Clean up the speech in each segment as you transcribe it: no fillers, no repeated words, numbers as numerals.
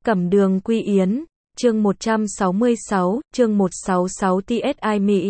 Cẩm Đường Quy Yến, chương 166, chương 166 TSI Mỹ.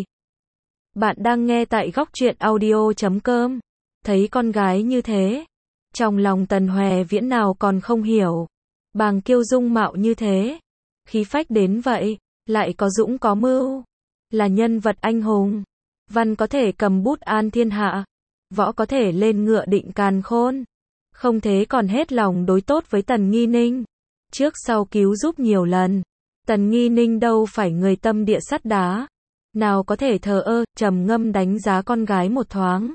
Bạn đang nghe tại góc truyện audio.com. Thấy con gái như thế, trong lòng Tần Hòe Viễn nào còn không hiểu. Bàng Kiêu dung mạo như thế, khí phách đến vậy, lại có dũng có mưu, là nhân vật anh hùng. Văn có thể cầm bút an thiên hạ, võ có thể lên ngựa định càn khôn. Không thế còn hết lòng đối tốt với Tần Nghi Ninh. Trước sau cứu giúp nhiều lần. Tần Nghi Ninh đâu phải người tâm địa sắt đá. Nào có thể thờ ơ, trầm ngâm đánh giá con gái một thoáng.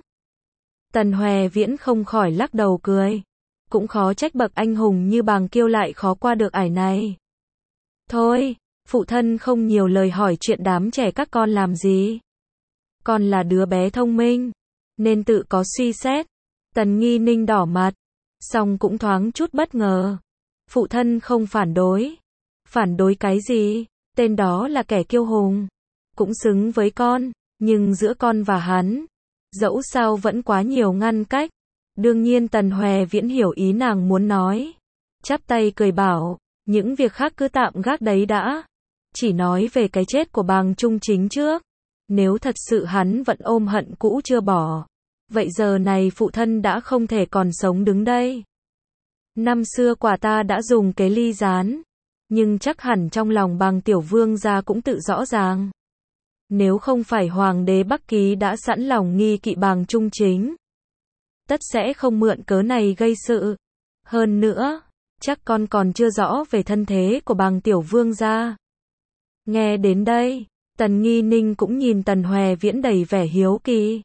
Tần Hòe Viễn không khỏi lắc đầu cười. Cũng khó trách bậc anh hùng như Bàng Kiêu lại khó qua được ải này. Thôi, phụ thân không nhiều lời hỏi chuyện đám trẻ các con làm gì. Con là đứa bé thông minh, nên tự có suy xét. Tần Nghi Ninh đỏ mặt, song cũng thoáng chút bất ngờ. Phụ thân không phản đối. Phản đối cái gì? Tên đó là kẻ kiêu hùng. Cũng xứng với con, nhưng giữa con và hắn, dẫu sao vẫn quá nhiều ngăn cách. Đương nhiên Tần Hòe Viễn hiểu ý nàng muốn nói. Chắp tay cười bảo, những việc khác cứ tạm gác đấy đã. Chỉ nói về cái chết của Bàng Trung Chính trước. Nếu thật sự hắn vẫn ôm hận cũ chưa bỏ, vậy giờ này phụ thân đã không thể còn sống đứng đây. Năm xưa quả ta đã dùng kế ly gián, nhưng chắc hẳn trong lòng Bàng tiểu vương gia cũng tự rõ ràng. Nếu không phải hoàng đế Bắc Ký đã sẵn lòng nghi kỵ Bàng Trung Chính, tất sẽ không mượn cớ này gây sự. Hơn nữa, chắc con còn chưa rõ về thân thế của Bàng tiểu vương gia. Nghe đến đây, Tần Nghi Ninh cũng nhìn Tần Hòe Viễn đầy vẻ hiếu kỳ.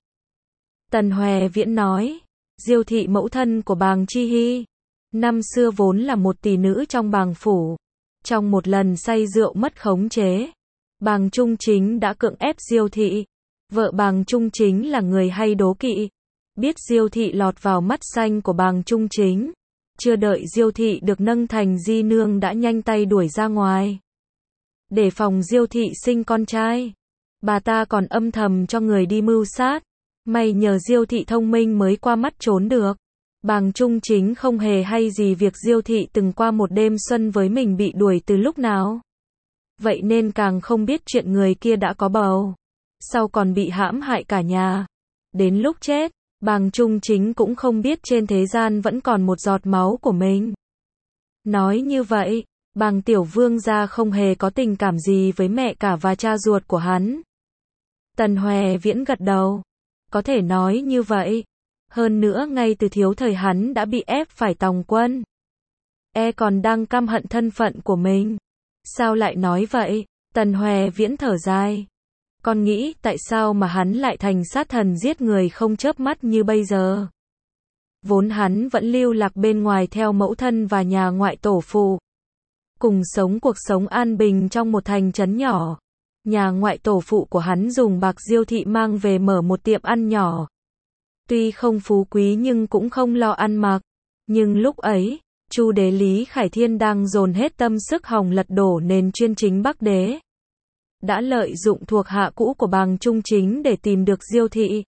Tần Hòe Viễn nói, Diêu thị mẫu thân của Bàng Chi Hy, năm xưa vốn là một tỷ nữ trong Bàng phủ. Trong một lần say rượu mất khống chế, Bàng Trung Chính đã cưỡng ép Diêu thị. Vợ Bàng Trung Chính là người hay đố kỵ. Biết Diêu thị lọt vào mắt xanh của Bàng Trung Chính, chưa đợi Diêu thị được nâng thành di nương đã nhanh tay đuổi ra ngoài. Để phòng Diêu thị sinh con trai, bà ta còn âm thầm cho người đi mưu sát. May nhờ Diêu thị thông minh mới qua mắt trốn được. Bàng Trung Chính không hề hay gì việc Diêu thị từng qua một đêm xuân với mình bị đuổi từ lúc nào. Vậy nên càng không biết chuyện người kia đã có bầu, sau còn bị hãm hại cả nhà. Đến lúc chết, Bàng Trung Chính cũng không biết trên thế gian vẫn còn một giọt máu của mình. Nói như vậy, Bàng tiểu vương gia không hề có tình cảm gì với mẹ cả và cha ruột của hắn. Tần Hòe Viễn gật đầu. Có thể nói như vậy. Hơn nữa ngay từ thiếu thời hắn đã bị ép phải tòng quân. Còn đang căm hận thân phận của mình. Sao lại nói vậy? Tần Hòe Viễn thở dài. Con nghĩ tại sao mà hắn lại thành sát thần giết người không chớp mắt như bây giờ? Vốn hắn vẫn lưu lạc bên ngoài theo mẫu thân và nhà ngoại tổ phụ, cùng sống cuộc sống an bình trong một thành trấn nhỏ. Nhà ngoại tổ phụ của hắn dùng bạc Diêu thị mang về mở một tiệm ăn nhỏ. Tuy không phú quý nhưng cũng không lo ăn mặc. Nhưng lúc ấy, Chu đế Lý Khải Thiên đang dồn hết tâm sức hòng lật đổ nền chuyên chính Bắc đế. Đã lợi dụng thuộc hạ cũ của Bàng Trung Chính để tìm được Diêu thị.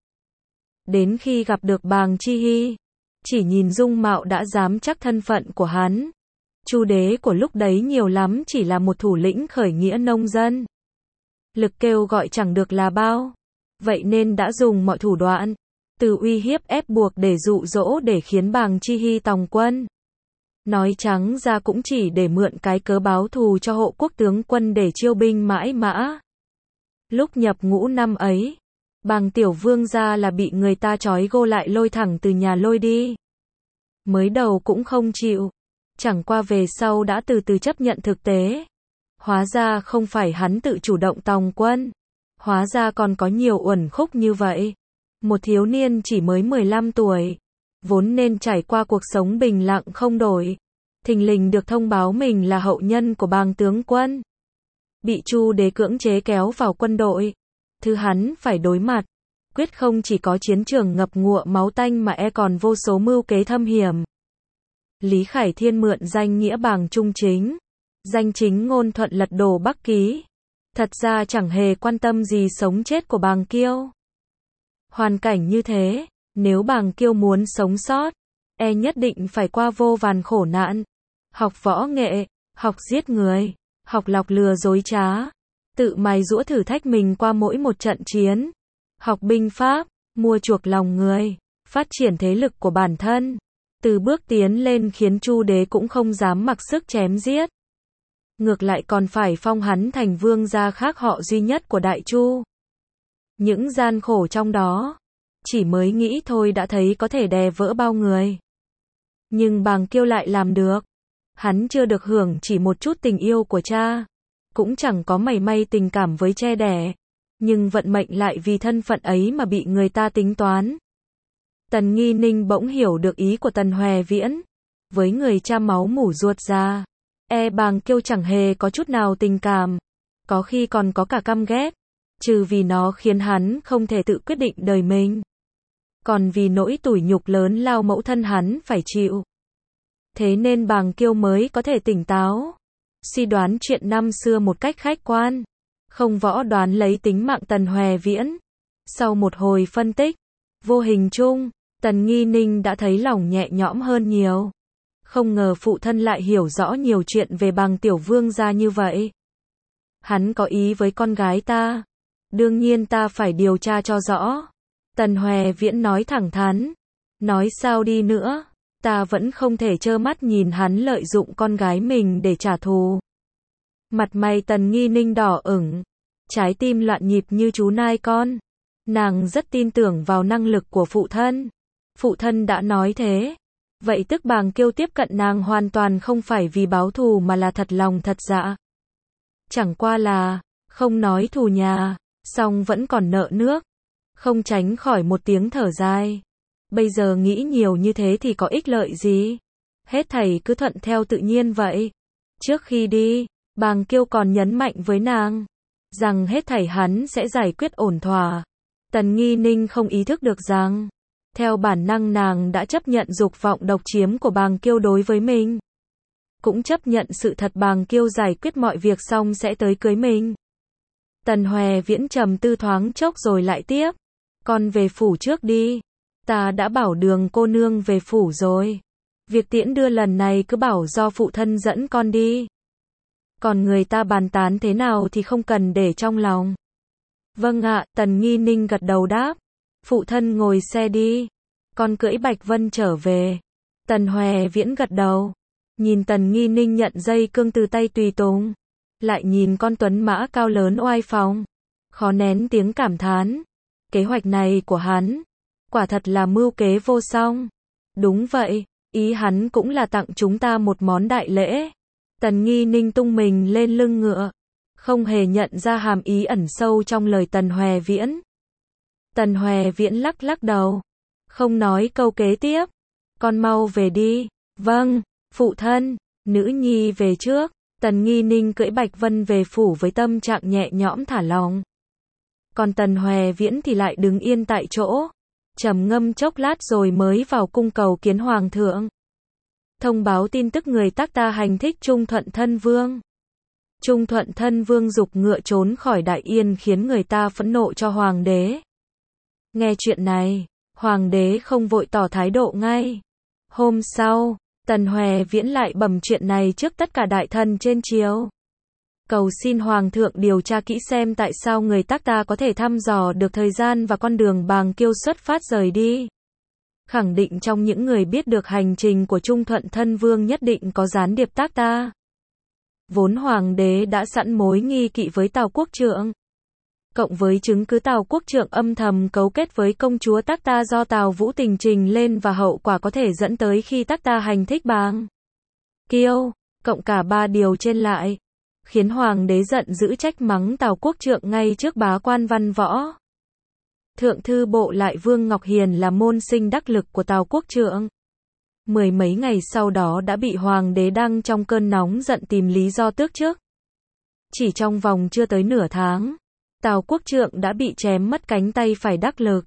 Đến khi gặp được Bàng Chi Hy, chỉ nhìn dung mạo đã dám chắc thân phận của hắn. Chu đế của lúc đấy nhiều lắm chỉ là một thủ lĩnh khởi nghĩa nông dân. Lực kêu gọi chẳng được là bao. Vậy nên đã dùng mọi thủ đoạn, từ uy hiếp ép buộc để dụ dỗ để khiến Bàng Chi Hy tòng quân. Nói trắng ra cũng chỉ để mượn cái cớ báo thù cho hộ quốc tướng quân để chiêu binh mãi mã. Lúc nhập ngũ năm ấy, Bàng tiểu vương gia là bị người ta trói gô lại lôi thẳng từ nhà lôi đi. Mới đầu cũng không chịu, chẳng qua về sau đã từ từ chấp nhận thực tế. Hóa ra không phải hắn tự chủ động tòng quân. Hóa ra còn có nhiều uẩn khúc như vậy. Một thiếu niên chỉ mới 15 tuổi, vốn nên trải qua cuộc sống bình lặng không đổi, thình lình được thông báo mình là hậu nhân của Bàng tướng quân. Bị Chu đế cưỡng chế kéo vào quân đội. Thứ hắn phải đối mặt, quyết không chỉ có chiến trường ngập ngụa máu tanh mà còn vô số mưu kế thâm hiểm. Lý Khải Thiên mượn danh nghĩa Bàng Trung Chính, danh chính ngôn thuận lật đổ Bắc Ký. Thật ra chẳng hề quan tâm gì sống chết của Bàng Kiêu. Hoàn cảnh như thế, nếu Bàng Kiêu muốn sống sót, nhất định phải qua vô vàn khổ nạn. Học võ nghệ, học giết người, học lọc lừa dối trá, tự mài giũa thử thách mình qua mỗi một trận chiến, học binh pháp, mua chuộc lòng người, phát triển thế lực của bản thân, từ bước tiến lên khiến Chu đế cũng không dám mặc sức chém giết. Ngược lại còn phải phong hắn thành vương gia khác họ duy nhất của Đại Chu. Những gian khổ trong đó, chỉ mới nghĩ thôi đã thấy có thể đè vỡ bao người. Nhưng Bàng Kiêu lại làm được. Hắn chưa được hưởng chỉ một chút tình yêu của cha, cũng chẳng có mảy may tình cảm với che đẻ, nhưng vận mệnh lại vì thân phận ấy mà bị người ta tính toán. Tần Nghi Ninh bỗng hiểu được ý của Tần Hoè Viễn. Với người cha máu mủ ruột già, Bàng Kiêu chẳng hề có chút nào tình cảm, có khi còn có cả căm ghét, trừ vì nó khiến hắn không thể tự quyết định đời mình. Còn vì nỗi tủi nhục lớn lao mẫu thân hắn phải chịu. Thế nên Bàng Kiêu mới có thể tỉnh táo, suy đoán chuyện năm xưa một cách khách quan, không võ đoán lấy tính mạng Tần Hoè Viễn. Sau một hồi phân tích, vô hình chung, Tần Nghi Ninh đã thấy lòng nhẹ nhõm hơn nhiều. Không ngờ phụ thân lại hiểu rõ nhiều chuyện về Bàng tiểu vương gia như vậy. Hắn có ý với con gái ta, đương nhiên ta phải điều tra cho rõ. Tần Hoè Viễn nói thẳng thắn, nói sao đi nữa, ta vẫn không thể trơ mắt nhìn hắn lợi dụng con gái mình để trả thù. Mặt mày Tần Nghi Ninh đỏ ửng, trái tim loạn nhịp như chú nai con. Nàng rất tin tưởng vào năng lực của phụ thân. Phụ thân đã nói thế. Vậy tức Bàng Kiêu tiếp cận nàng hoàn toàn không phải vì báo thù mà là thật lòng thật dạ. Chẳng qua là, không nói thù nhà, song vẫn còn nợ nước. Không tránh khỏi một tiếng thở dài. Bây giờ nghĩ nhiều như thế thì có ích lợi gì? Hết thảy cứ thuận theo tự nhiên vậy. Trước khi đi, Bàng Kiêu còn nhấn mạnh với nàng, rằng hết thảy hắn sẽ giải quyết ổn thỏa. Tần Nghi Ninh không ý thức được rằng, theo bản năng nàng đã chấp nhận dục vọng độc chiếm của Bàng Kiêu đối với mình. Cũng chấp nhận sự thật Bàng Kiêu giải quyết mọi việc xong sẽ tới cưới mình. Tần Hoè Viễn trầm tư thoáng chốc rồi lại tiếp. Con về phủ trước đi. Ta đã bảo Đường cô nương về phủ rồi. Việc tiễn đưa lần này cứ bảo do phụ thân dẫn con đi. Còn người ta bàn tán thế nào thì không cần để trong lòng. Vâng ạ, Tần Nghi Ninh gật đầu đáp. Phụ thân ngồi xe đi. Con cưỡi Bạch Vân trở về. Tần Hoè Viễn gật đầu. Nhìn Tần Nghi Ninh nhận dây cương từ tay tùy tùng. Lại nhìn con tuấn mã cao lớn oai phong. Khó nén tiếng cảm thán. Kế hoạch này của hắn, quả thật là mưu kế vô song. Đúng vậy, ý hắn cũng là tặng chúng ta một món đại lễ. Tần Nghi Ninh tung mình lên lưng ngựa, không hề nhận ra hàm ý ẩn sâu trong lời Tần Hoè Viễn. Tần Hoè Viễn lắc lắc đầu, không nói câu kế tiếp. Con mau về đi. Vâng, phụ thân. Nữ nhi về trước. Tần Nghi Ninh cưỡi Bạch Vân về phủ với tâm trạng nhẹ nhõm thả lòng. Còn Tần Hoè Viễn thì lại đứng yên tại chỗ, trầm ngâm chốc lát rồi mới vào cung cầu kiến hoàng thượng. Thông báo tin tức người tác ta hành thích Trung Thuận Thân Vương. Trung Thuận Thân Vương giục ngựa trốn khỏi Đại Yên khiến người ta phẫn nộ cho hoàng đế. Nghe chuyện này, hoàng đế không vội tỏ thái độ ngay. Hôm sau, Tần Hoè Viễn lại bẩm chuyện này trước tất cả đại thần trên triều. Cầu xin hoàng thượng điều tra kỹ xem tại sao người tác ta có thể thăm dò được thời gian và con đường Bàng Kiêu xuất phát rời đi. Khẳng định trong những người biết được hành trình của Trung Thuận Thân Vương nhất định có gián điệp tác ta. Vốn hoàng đế đã sẵn mối nghi kỵ với Tào Quốc Trượng. Cộng với chứng cứ Tào Quốc Trượng âm thầm cấu kết với công chúa tác ta do Tào Vũ Tình trình lên và hậu quả có thể dẫn tới khi tác ta hành thích Bàng Kiêu, cộng cả ba điều trên lại, khiến hoàng đế giận dữ trách mắng Tào Quốc Trượng ngay trước bá quan văn võ. Thượng thư bộ lại Vương Ngọc Hiền là môn sinh đắc lực của Tào Quốc Trượng. Mười mấy ngày sau đó đã bị hoàng đế đăng trong cơn nóng giận tìm lý do tước chức. Chỉ trong vòng chưa tới nửa tháng, Tào Quốc Trượng đã bị chém mất cánh tay phải đắc lực.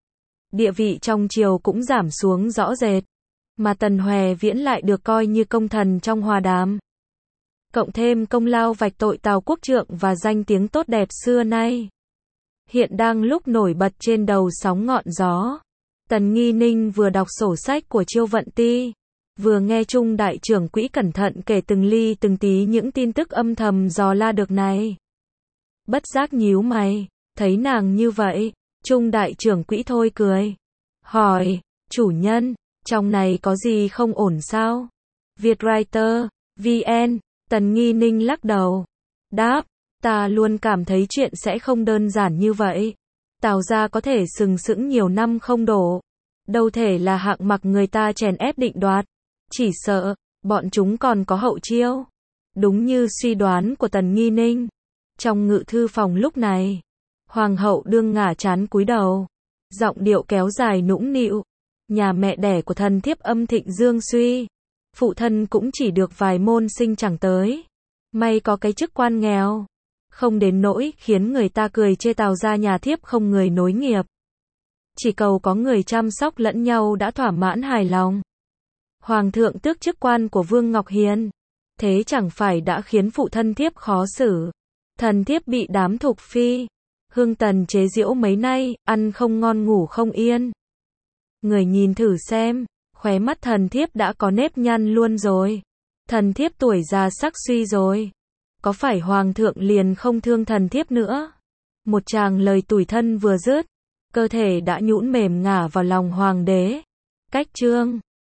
Địa vị trong triều cũng giảm xuống rõ rệt, mà Tần Hoè Viễn lại được coi như công thần trong hòa đàm. Cộng thêm công lao vạch tội Tào Quốc Trượng và danh tiếng tốt đẹp xưa nay, hiện đang lúc nổi bật trên đầu sóng ngọn gió. Tần Nghi Ninh vừa đọc sổ sách của Chiêu Vận Ti, Vừa nghe Trung đại trưởng quỹ cẩn thận kể từng ly từng tí những tin tức âm thầm dò la được này. Bất giác nhíu mày, thấy nàng như vậy, Trung đại trưởng quỹ thôi cười. Hỏi, chủ nhân, trong này có gì không ổn sao? Vietwriter, VN, Tần Nghi Ninh lắc đầu. Đáp, ta luôn cảm thấy chuyện sẽ không đơn giản như vậy. Tào gia có thể sừng sững nhiều năm không đổ. Đâu thể là hạng mặc người ta chèn ép định đoạt. Chỉ sợ, bọn chúng còn có hậu chiêu. Đúng như suy đoán của Tần Nghi Ninh. Trong ngự thư phòng lúc này, Hoàng hậu đương ngả trán cúi đầu. Giọng điệu kéo dài nũng nịu. Nhà mẹ đẻ của thần thiếp âm thịnh dương suy. Phụ thân cũng chỉ được vài môn sinh chẳng tới. May có cái chức quan nghèo. Không đến nỗi khiến người ta cười chê Tào gia nhà thiếp không người nối nghiệp. Chỉ cầu có người chăm sóc lẫn nhau đã thỏa mãn hài lòng. Hoàng thượng tước chức quan của Vương Ngọc Hiền. Thế chẳng phải đã khiến phụ thân thiếp khó xử. Thần thiếp bị đám thục phi Hương Tần chế giễu mấy nay, ăn không ngon ngủ không yên. Người nhìn thử xem, khóe mắt thần thiếp đã có nếp nhăn luôn rồi. Thần thiếp tuổi già sắc suy rồi. Có phải hoàng thượng liền không thương thần thiếp nữa? Một tràng lời tủi thân vừa dứt, cơ thể đã nhũn mềm ngả vào lòng hoàng đế. Cách chương